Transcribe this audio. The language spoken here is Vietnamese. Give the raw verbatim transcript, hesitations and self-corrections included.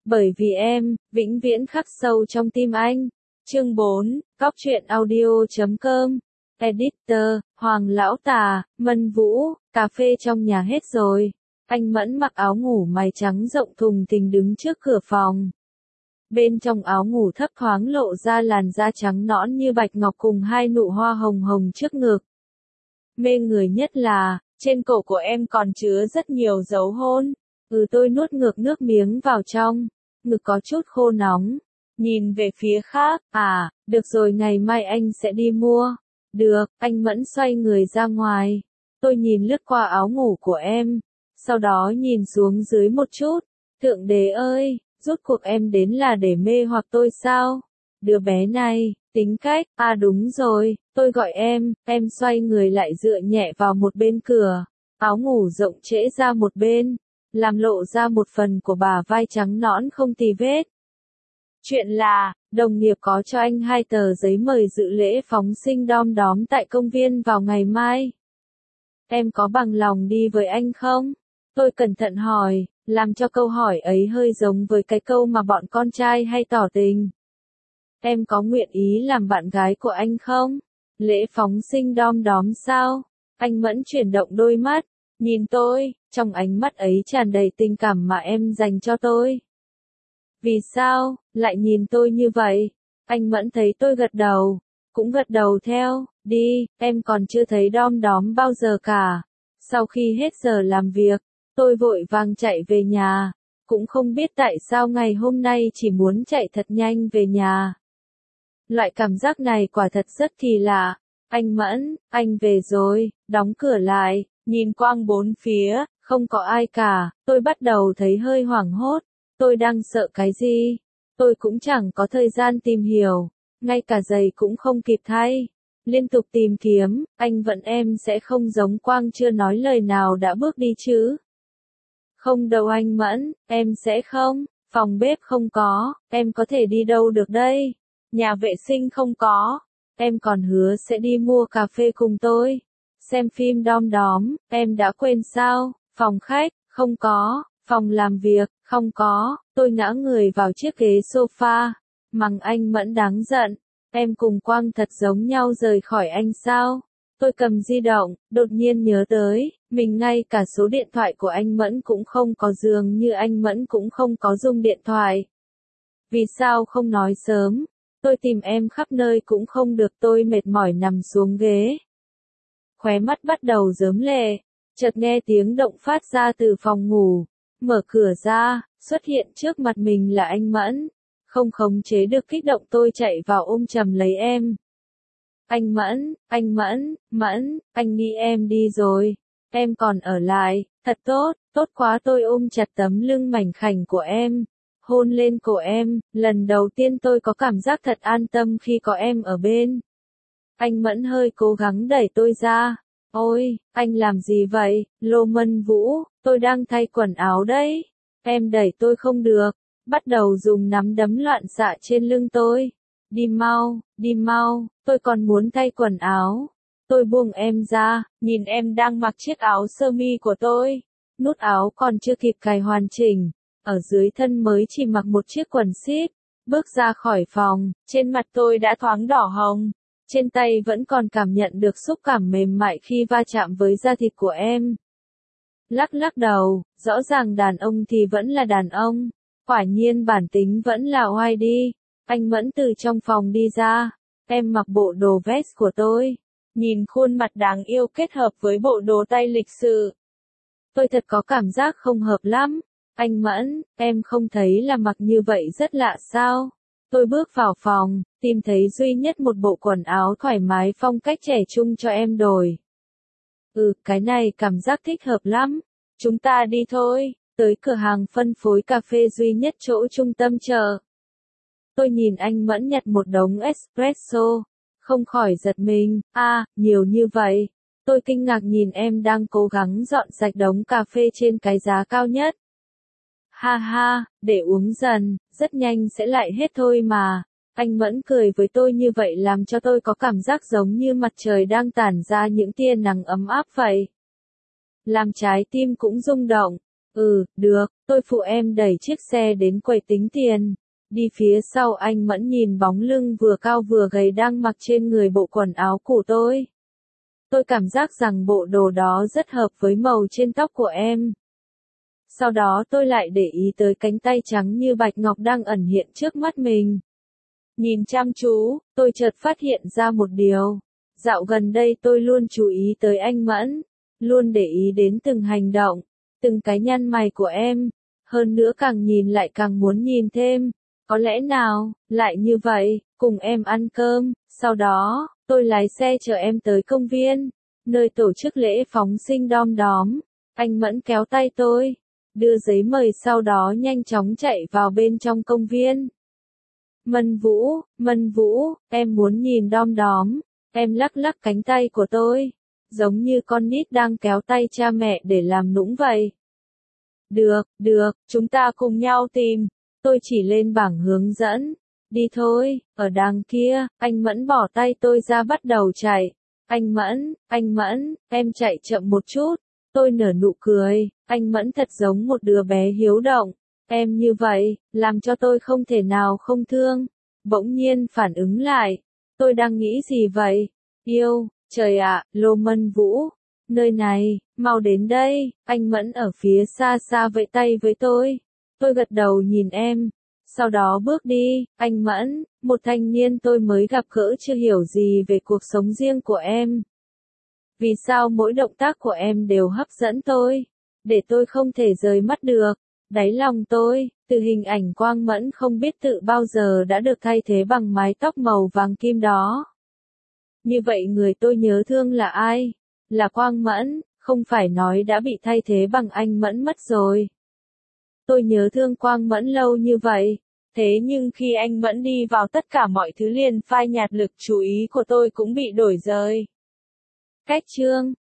Bởi vì em, vĩnh viễn khắc sâu trong tim anh. Chương bốn, Cóc truyện audio chấm com. Editor, Hoàng Lão Tà, Mân Vũ, cà phê trong nhà hết rồi. Anh Mẫn mặc áo ngủ mày trắng rộng thùng thình đứng trước cửa phòng. Bên trong áo ngủ thấp thoáng lộ ra làn da trắng nõn như bạch ngọc cùng hai nụ hoa hồng hồng trước ngực. Mê người nhất là, trên cổ của em còn chứa rất nhiều dấu hôn. Ừ, tôi nuốt ngược nước miếng vào trong, ngực có chút khô nóng. Nhìn về phía khác, à, được rồi, ngày mai anh sẽ đi mua. Được, anh Mẫn xoay người ra ngoài. Tôi nhìn lướt qua áo ngủ của em, sau đó nhìn xuống dưới một chút. Thượng đế ơi, rốt cuộc em đến là để mê hoặc tôi sao? Đứa bé này, tính cách, à đúng rồi, tôi gọi em, em xoay người lại dựa nhẹ vào một bên cửa. Áo ngủ rộng trễ ra một bên, làm lộ ra một phần của bả vai trắng nõn không tì vết. Chuyện là, đồng nghiệp có cho anh hai tờ giấy mời dự lễ phóng sinh đom đóm tại công viên vào ngày mai. Em có bằng lòng đi với anh không? Tôi cẩn thận hỏi, làm cho câu hỏi ấy hơi giống với cái câu mà bọn con trai hay tỏ tình. Em có nguyện ý làm bạn gái của anh không? Lễ phóng sinh đom đóm sao? Anh Mẫn chuyển động đôi mắt, nhìn tôi, trong ánh mắt ấy tràn đầy tình cảm mà em dành cho tôi. Vì sao, lại nhìn tôi như vậy? Anh Mẫn thấy tôi gật đầu, cũng gật đầu theo, đi, em còn chưa thấy đom đóm bao giờ cả. Sau khi hết giờ làm việc, tôi vội vàng chạy về nhà, cũng không biết tại sao ngày hôm nay chỉ muốn chạy thật nhanh về nhà. Loại cảm giác này quả thật rất kỳ lạ. Anh Mẫn, anh về rồi, đóng cửa lại, nhìn quang bốn phía, không có ai cả, tôi bắt đầu thấy hơi hoảng hốt. Tôi đang sợ cái gì? Tôi cũng chẳng có thời gian tìm hiểu, ngay cả giày cũng không kịp thay. Liên tục tìm kiếm, anh vẫn em sẽ không giống Quang chưa nói lời nào đã bước đi chứ? Không đâu anh Mẫn, em sẽ không. Phòng bếp không có, em có thể đi đâu được đây? Nhà vệ sinh không có, em còn hứa sẽ đi mua cà phê cùng tôi. Xem phim đom đóm, em đã quên sao? Phòng khách, không có. Phòng làm việc, không có. Tôi ngã người vào chiếc ghế sofa, mắng anh Mẫn đáng giận. Em cùng Quang thật giống nhau rời khỏi anh sao? Tôi cầm di động, đột nhiên nhớ tới, mình ngay cả số điện thoại của anh Mẫn cũng không có, dường như anh Mẫn cũng không có dùng điện thoại. Vì sao không nói sớm? Tôi tìm em khắp nơi cũng không được, tôi mệt mỏi nằm xuống ghế. Khóe mắt bắt đầu rớm lệ, chợt nghe tiếng động phát ra từ phòng ngủ. Mở cửa ra, xuất hiện trước mặt mình là anh Mẫn. Không khống chế được kích động, tôi chạy vào ôm chầm lấy em. Anh Mẫn, anh Mẫn, Mẫn, anh nghĩ em đi rồi. Em còn ở lại, thật tốt, tốt quá. Tôi ôm chặt tấm lưng mảnh khảnh của em, hôn lên cổ em. Lần đầu tiên tôi có cảm giác thật an tâm khi có em ở bên. Anh Mẫn hơi cố gắng đẩy tôi ra. Ôi, anh làm gì vậy, Lô Mân Vũ, tôi đang thay quần áo đấy. Em đẩy tôi không được, bắt đầu dùng nắm đấm loạn xạ trên lưng tôi. Đi mau, đi mau, tôi còn muốn thay quần áo. Tôi buông em ra, nhìn em đang mặc chiếc áo sơ mi của tôi. Nút áo còn chưa kịp cài hoàn chỉnh, ở dưới thân mới chỉ mặc một chiếc quần ship. Bước ra khỏi phòng, trên mặt tôi đã thoáng đỏ hồng. Trên tay vẫn còn cảm nhận được xúc cảm mềm mại khi va chạm với da thịt của em. Lắc lắc đầu, rõ ràng đàn ông thì vẫn là đàn ông. Quả nhiên bản tính vẫn là oai đi. Anh Mẫn từ trong phòng đi ra. Em mặc bộ đồ vest của tôi. Nhìn khuôn mặt đáng yêu kết hợp với bộ đồ tay lịch sự. Tôi thật có cảm giác không hợp lắm. Anh Mẫn, em không thấy là mặc như vậy rất lạ sao? Tôi bước vào phòng, tìm thấy duy nhất một bộ quần áo thoải mái phong cách trẻ trung cho em đổi. Ừ, cái này cảm giác thích hợp lắm. Chúng ta đi thôi, tới cửa hàng phân phối cà phê duy nhất chỗ trung tâm chợ. Tôi nhìn anh Mẫn nhặt một đống espresso, không khỏi giật mình, a, à, nhiều như vậy. Tôi kinh ngạc nhìn em đang cố gắng dọn sạch đống cà phê trên cái giá cao nhất. Ha ha, để uống dần, rất nhanh sẽ lại hết thôi mà. Anh Mẫn cười với tôi như vậy làm cho tôi có cảm giác giống như mặt trời đang tản ra những tia nắng ấm áp vậy. Làm trái tim cũng rung động. Ừ, được, tôi phụ em đẩy chiếc xe đến quầy tính tiền. Đi phía sau anh Mẫn nhìn bóng lưng vừa cao vừa gầy đang mặc trên người bộ quần áo của tôi. Tôi cảm giác rằng bộ đồ đó rất hợp với màu trên tóc của em. Sau đó tôi lại để ý tới cánh tay trắng như bạch ngọc đang ẩn hiện trước mắt mình. Nhìn chăm chú, tôi chợt phát hiện ra một điều. Dạo gần đây tôi luôn chú ý tới anh Mẫn, luôn để ý đến từng hành động, từng cái nhăn mày của em. Hơn nữa càng nhìn lại càng muốn nhìn thêm. Có lẽ nào, lại như vậy, cùng em ăn cơm, sau đó, tôi lái xe chở em tới công viên, nơi tổ chức lễ phóng sinh đom đóm. Anh Mẫn kéo tay tôi, đưa giấy mời sau đó nhanh chóng chạy vào bên trong công viên. Mân Vũ, Mân Vũ, em muốn nhìn đom đóm, em lắc lắc cánh tay của tôi, giống như con nít đang kéo tay cha mẹ để làm nũng vậy. Được, được, chúng ta cùng nhau tìm. Tôi chỉ lên bảng hướng dẫn. Đi thôi, ở đằng kia, anh Mẫn bỏ tay tôi ra bắt đầu chạy. Anh Mẫn, anh Mẫn, em chạy chậm một chút. Tôi nở nụ cười, anh Mẫn thật giống một đứa bé hiếu động. Em như vậy, làm cho tôi không thể nào không thương. Bỗng nhiên phản ứng lại. Tôi đang nghĩ gì vậy? Yêu, trời ạ, Lô Mân Vũ. Nơi này, mau đến đây, anh Mẫn ở phía xa xa vẫy tay với tôi. Tôi gật đầu nhìn em, sau đó bước đi. Anh Mẫn, một thanh niên tôi mới gặp gỡ chưa hiểu gì về cuộc sống riêng của em. Vì sao mỗi động tác của em đều hấp dẫn tôi, để tôi không thể rời mắt được. Đáy lòng tôi, từ hình ảnh Quang Mẫn không biết tự bao giờ đã được thay thế bằng mái tóc màu vàng kim đó. Như vậy người tôi nhớ thương là ai? Là Quang Mẫn, không phải nói đã bị thay thế bằng anh Mẫn mất rồi. Tôi nhớ thương Quang Mẫn lâu như vậy, thế nhưng khi anh Mẫn đi vào tất cả mọi thứ liền phai nhạt, lực chú ý của tôi cũng bị đổi rời. Cách chương